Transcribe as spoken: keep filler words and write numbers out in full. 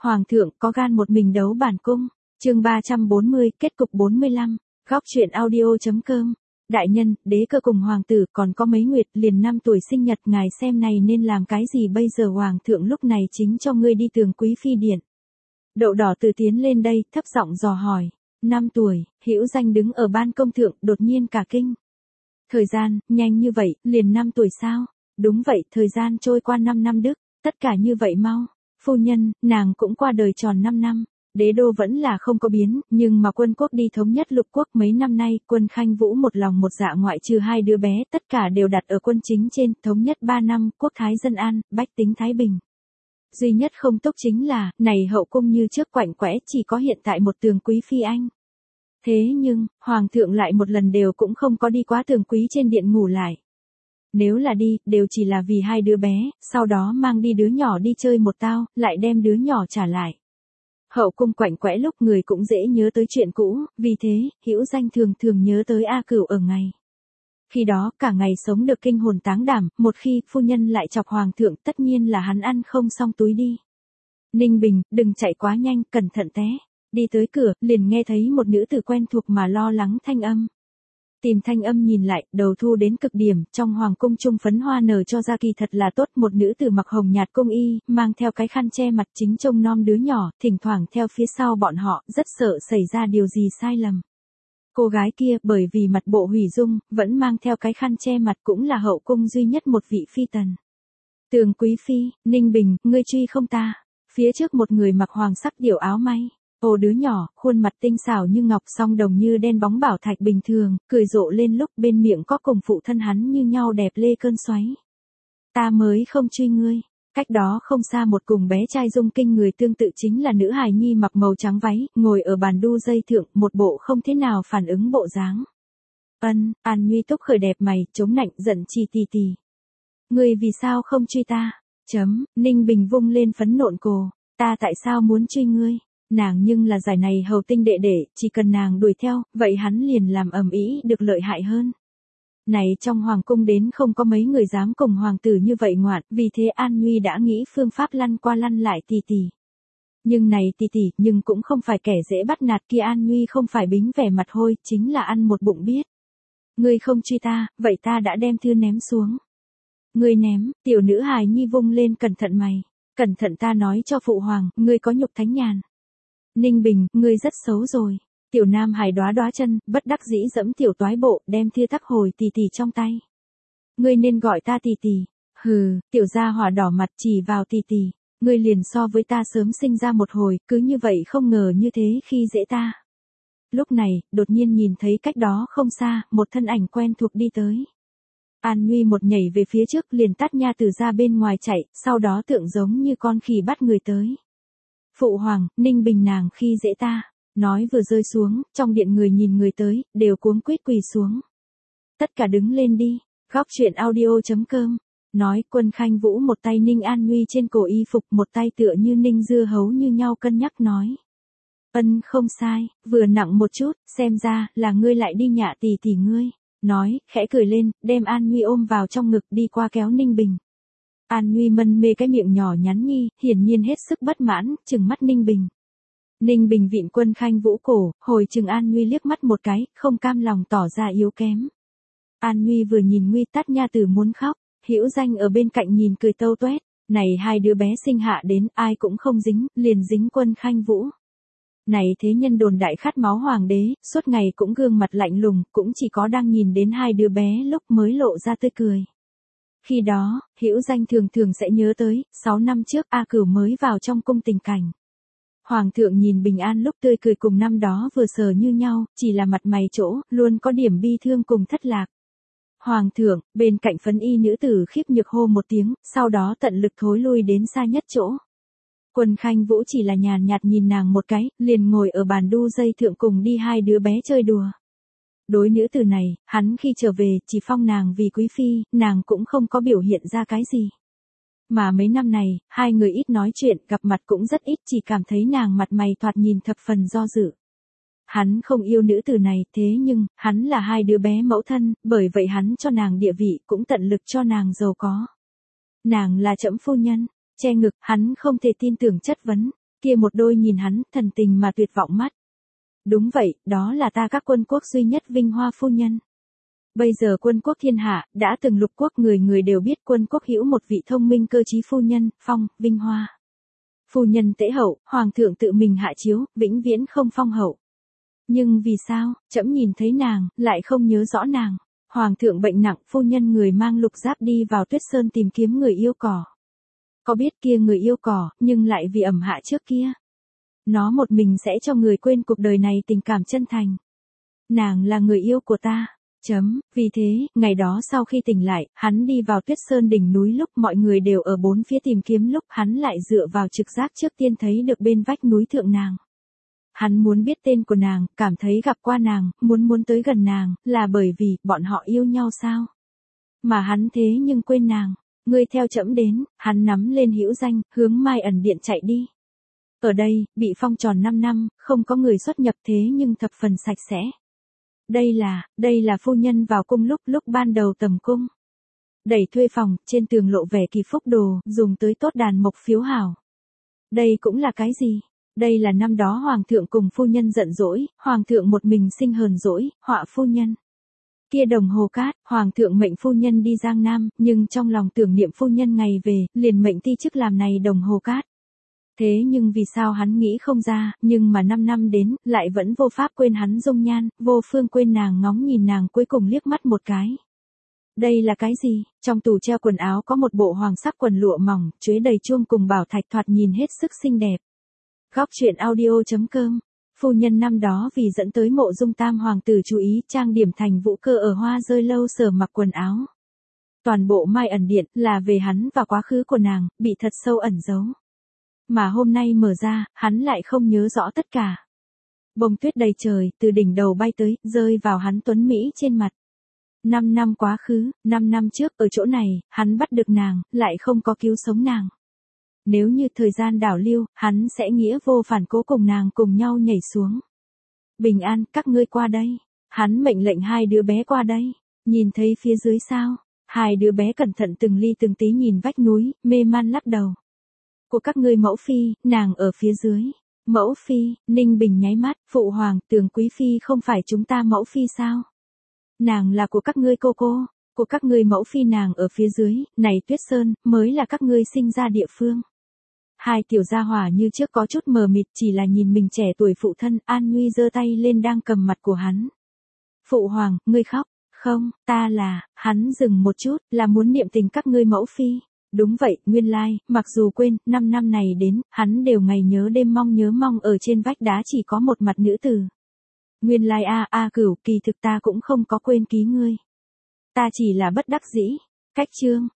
Hoàng thượng có gan một mình đấu bản cung. Chương ba trăm bốn mươi, kết cục bốn mươi lăm. Góc truyện audio.com. Đại nhân, đế cơ cùng hoàng tử còn có mấy nguyệt liền năm tuổi sinh nhật, ngài xem này nên làm cái gì bây giờ? Hoàng thượng lúc này chính cho ngươi đi tường quý phi điện. Đậu đỏ từ tiến lên đây, thấp giọng dò hỏi. Năm tuổi, Hữu Danh đứng ở ban công thượng, đột nhiên cả kinh. Thời gian, nhanh như vậy, liền năm tuổi sao? Đúng vậy, thời gian trôi qua năm năm đức, tất cả như vậy mau. Phu nhân, nàng cũng qua đời tròn năm năm. Đế đô vẫn là không có biến, nhưng mà quân quốc đi thống nhất lục quốc mấy năm nay, quân Khanh Vũ một lòng một dạ ngoại trừ hai đứa bé, tất cả đều đặt ở quân chính trên, thống nhất ba năm, quốc thái dân an, bách tính thái bình. Duy nhất không tốt chính là, này hậu cung như trước quạnh quẽ, chỉ có hiện tại một tường quý phi anh. Thế nhưng, hoàng thượng lại một lần đều cũng không có đi quá tường quý trên điện ngủ lại. Nếu là đi, đều chỉ là vì hai đứa bé, sau đó mang đi đứa nhỏ đi chơi một tao, lại đem đứa nhỏ trả lại. Hậu cung quạnh quẽ lúc người cũng dễ nhớ tới chuyện cũ, vì thế, Hữu Danh thường thường nhớ tới A Cửu ở ngày. Khi đó, cả ngày sống được kinh hồn táng đảm, một khi phu nhân lại chọc hoàng thượng, tất nhiên là hắn ăn không xong túi đi. Ninh Bình, đừng chạy quá nhanh, cẩn thận té. Đi tới cửa, liền nghe thấy một nữ tử quen thuộc mà lo lắng thanh âm. Tìm thanh âm nhìn lại, đầu thu đến cực điểm, trong hoàng cung trung phấn hoa nở cho ra kỳ thật là tốt, một nữ tử mặc hồng nhạt cung y, mang theo cái khăn che mặt chính trông nom đứa nhỏ, thỉnh thoảng theo phía sau bọn họ, rất sợ xảy ra điều gì sai lầm. Cô gái kia, bởi vì mặt bộ hủy dung, vẫn mang theo cái khăn che mặt, cũng là hậu cung duy nhất một vị phi tần. Tường quý phi, Ninh Bình, ngươi truy không ta? Phía trước một người mặc hoàng sắc điểu áo may. Ồ đứa nhỏ, khuôn mặt tinh xảo như ngọc, song đồng như đen bóng bảo thạch bình thường, cười rộ lên lúc bên miệng có cùng phụ thân hắn như nhau đẹp lê cơn xoáy. Ta mới không truy ngươi. Cách đó không xa một cùng bé trai dung kinh người tương tự chính là nữ hài nhi mặc màu trắng váy, ngồi ở bàn đu dây thượng, một bộ không thế nào phản ứng bộ dáng. Ân, An Nhuy túc khởi đẹp mày, chống nạnh giận chi tì tì. Ngươi vì sao không truy ta? Chấm, Ninh Bình vung lên phấn nộn cổ. Ta tại sao muốn truy ngươi? Nàng nhưng là giải này hầu tinh đệ đệ, chỉ cần nàng đuổi theo, vậy hắn liền làm ầm ĩ được lợi hại hơn. Này trong hoàng cung đến không có mấy người dám cùng hoàng tử như vậy ngoạn, vì thế An Nhuy đã nghĩ phương pháp lăn qua lăn lại tì tì. Nhưng này tì tì, nhưng cũng không phải kẻ dễ bắt nạt kia, An Nhuy không phải bính vẻ mặt hôi, chính là ăn một bụng biết. Ngươi không truy ta, vậy ta đã đem thư ném xuống. Ngươi ném, tiểu nữ hài nhi vung lên cẩn thận mày. Cẩn thận ta nói cho phụ hoàng, ngươi có nhục thánh nhàn. Ninh Bình, ngươi rất xấu rồi. Tiểu nam hài đóa đóa chân, bất đắc dĩ dẫm tiểu toái bộ, đem thia tắc hồi tì tì trong tay. Ngươi nên gọi ta tì tì. Hừ, tiểu gia hỏa đỏ mặt chỉ vào tì tì. Ngươi liền so với ta sớm sinh ra một hồi, cứ như vậy không ngờ như thế khi dễ ta. Lúc này, đột nhiên nhìn thấy cách đó không xa, một thân ảnh quen thuộc đi tới. An Nhuy một nhảy về phía trước liền tát nha từ ra bên ngoài chạy, sau đó tượng giống như con khỉ bắt người tới. Phụ hoàng, Ninh Bình nàng khi dễ ta. Nói vừa rơi xuống, trong điện người nhìn người tới, đều cuống quýt quỳ xuống. Tất cả đứng lên đi. Góc truyện audio.com. Nói quân Khanh Vũ một tay ninh An Nhuy trên cổ y phục, một tay tựa như ninh dưa hấu như nhau cân nhắc nói. Ân không sai, vừa nặng một chút, xem ra là ngươi lại đi nhạ tỉ tỉ ngươi. Nói, khẽ cười lên, đem An Nhuy ôm vào trong ngực đi qua kéo Ninh Bình. An Nhuy mân mê cái miệng nhỏ nhắn nhi, hiển nhiên hết sức bất mãn, trừng mắt Ninh Bình. Ninh Bình vịn quân Khanh Vũ cổ, hồi trừng An Nhuy liếc mắt một cái, không cam lòng tỏ ra yếu kém. An Nhuy vừa nhìn Nguy tát nha tử muốn khóc, Hữu Danh ở bên cạnh nhìn cười tâu toét, này hai đứa bé sinh hạ đến, ai cũng không dính, liền dính quân Khanh Vũ. Này thế nhân đồn đại khát máu hoàng đế, suốt ngày cũng gương mặt lạnh lùng, cũng chỉ có đang nhìn đến hai đứa bé lúc mới lộ ra tươi cười. Khi đó, Hữu Danh thường thường sẽ nhớ tới, sáu năm trước A Cửu mới vào trong cung tình cảnh. Hoàng thượng nhìn Bình An lúc tươi cười cùng năm đó vừa sờ như nhau, chỉ là mặt mày chỗ, luôn có điểm bi thương cùng thất lạc. Hoàng thượng, bên cạnh phấn y nữ tử khiếp nhược hô một tiếng, sau đó tận lực thối lui đến xa nhất chỗ. Quân Khanh Vũ chỉ là nhàn nhạt nhìn nàng một cái, liền ngồi ở bàn đu dây thượng cùng đi hai đứa bé chơi đùa. Đối nữ tử này, hắn khi trở về, chỉ phong nàng vì quý phi, nàng cũng không có biểu hiện ra cái gì. Mà mấy năm này, hai người ít nói chuyện, gặp mặt cũng rất ít, chỉ cảm thấy nàng mặt mày thoạt nhìn thập phần do dự. Hắn không yêu nữ tử này, thế nhưng, hắn là hai đứa bé mẫu thân, bởi vậy hắn cho nàng địa vị, cũng tận lực cho nàng giàu có. Nàng là trẫm phu nhân, che ngực, hắn không thể tin tưởng chất vấn. Kia một đôi nhìn hắn, thần tình mà tuyệt vọng mắt. Đúng vậy, đó là ta các quân quốc duy nhất vinh hoa phu nhân. Bây giờ quân quốc thiên hạ, đã từng lục quốc người người đều biết quân quốc hữu một vị thông minh cơ trí phu nhân, phong, vinh hoa. Phu nhân tễ hậu, hoàng thượng tự mình hạ chiếu, vĩnh viễn không phong hậu. Nhưng vì sao, trẫm nhìn thấy nàng, lại không nhớ rõ nàng. Hoàng thượng bệnh nặng, phu nhân người mang lục giáp đi vào tuyết sơn tìm kiếm người yêu cỏ. Có biết kia người yêu cỏ, nhưng lại vì ẩm hạ trước kia. Nó một mình sẽ cho người quên cuộc đời này tình cảm chân thành. Nàng là người yêu của ta. Chấm, vì thế, ngày đó sau khi tỉnh lại, hắn đi vào tuyết sơn đỉnh núi lúc mọi người đều ở bốn phía tìm kiếm lúc hắn lại dựa vào trực giác trước tiên thấy được bên vách núi thượng nàng. Hắn muốn biết tên của nàng, cảm thấy gặp qua nàng, muốn muốn tới gần nàng, là bởi vì, bọn họ yêu nhau sao? Mà hắn thế nhưng quên nàng, ngươi theo trẫm đến, hắn nắm lên hữu danh, hướng Mai ẩn điện chạy đi. Ở đây, bị phong tròn năm năm, không có người xuất nhập thế nhưng thập phần sạch sẽ. Đây là, đây là phu nhân vào cung lúc lúc ban đầu tầm cung. Đẩy thuê phòng, trên tường lộ vẻ kỳ phúc đồ, dùng tới tốt đàn mộc phiếu hảo. Đây cũng là cái gì? Đây là năm đó hoàng thượng cùng phu nhân giận dỗi, hoàng thượng một mình sinh hờn dỗi, họa phu nhân. Kia đồng hồ cát, hoàng thượng mệnh phu nhân đi Giang Nam, nhưng trong lòng tưởng niệm phu nhân ngày về, liền mệnh ti chức làm này đồng hồ cát. Thế nhưng vì sao hắn nghĩ không ra, nhưng mà năm năm đến, lại vẫn vô pháp quên hắn dung nhan, vô phương quên nàng ngóng nhìn nàng cuối cùng liếc mắt một cái. Đây là cái gì? Trong tủ treo quần áo có một bộ hoàng sắc quần lụa mỏng, chuế đầy chuông cùng bảo thạch thoạt nhìn hết sức xinh đẹp. Góc truyện audio chấm com. Phu nhân năm đó vì dẫn tới mộ dung tam hoàng tử chú ý trang điểm thành vũ cơ ở hoa rơi lâu sở mặc quần áo. Toàn bộ Mai ẩn điện là về hắn và quá khứ của nàng, bị thật sâu ẩn giấu. Mà hôm nay mở ra, hắn lại không nhớ rõ tất cả. Bông tuyết đầy trời, từ đỉnh đầu bay tới, rơi vào hắn tuấn Mỹ trên mặt. Năm năm quá khứ, năm năm trước, ở chỗ này, hắn bắt được nàng, lại không có cứu sống nàng. Nếu như thời gian đảo lưu, hắn sẽ nghĩa vô phản cố cùng nàng cùng nhau nhảy xuống. Bình an, các ngươi qua đây. Hắn mệnh lệnh hai đứa bé qua đây. Nhìn thấy phía dưới sao? Hai đứa bé cẩn thận từng ly từng tí nhìn vách núi, mê man lắc đầu. Của các ngươi mẫu phi, nàng ở phía dưới. Mẫu phi, Ninh Bình nháy mắt, phụ hoàng, Tường quý phi không phải chúng ta mẫu phi sao? Nàng là của các ngươi cô cô, của các ngươi mẫu phi nàng ở phía dưới, này Tuyết Sơn, mới là các ngươi sinh ra địa phương. Hai tiểu gia hỏa như trước có chút mờ mịt chỉ là nhìn mình trẻ tuổi phụ thân, An Nguy giơ tay lên đang cầm mặt của hắn. Phụ hoàng, ngươi khóc, không, ta là, hắn dừng một chút, là muốn niệm tình các ngươi mẫu phi. Đúng vậy, nguyên lai, mặc dù quên, năm năm này đến, hắn đều ngày nhớ đêm mong nhớ mong ở trên vách đá chỉ có một mặt nữ tử. Nguyên lai a a cửu, kỳ thực ta cũng không có quên ký ngươi. Ta chỉ là bất đắc dĩ. Cách chương.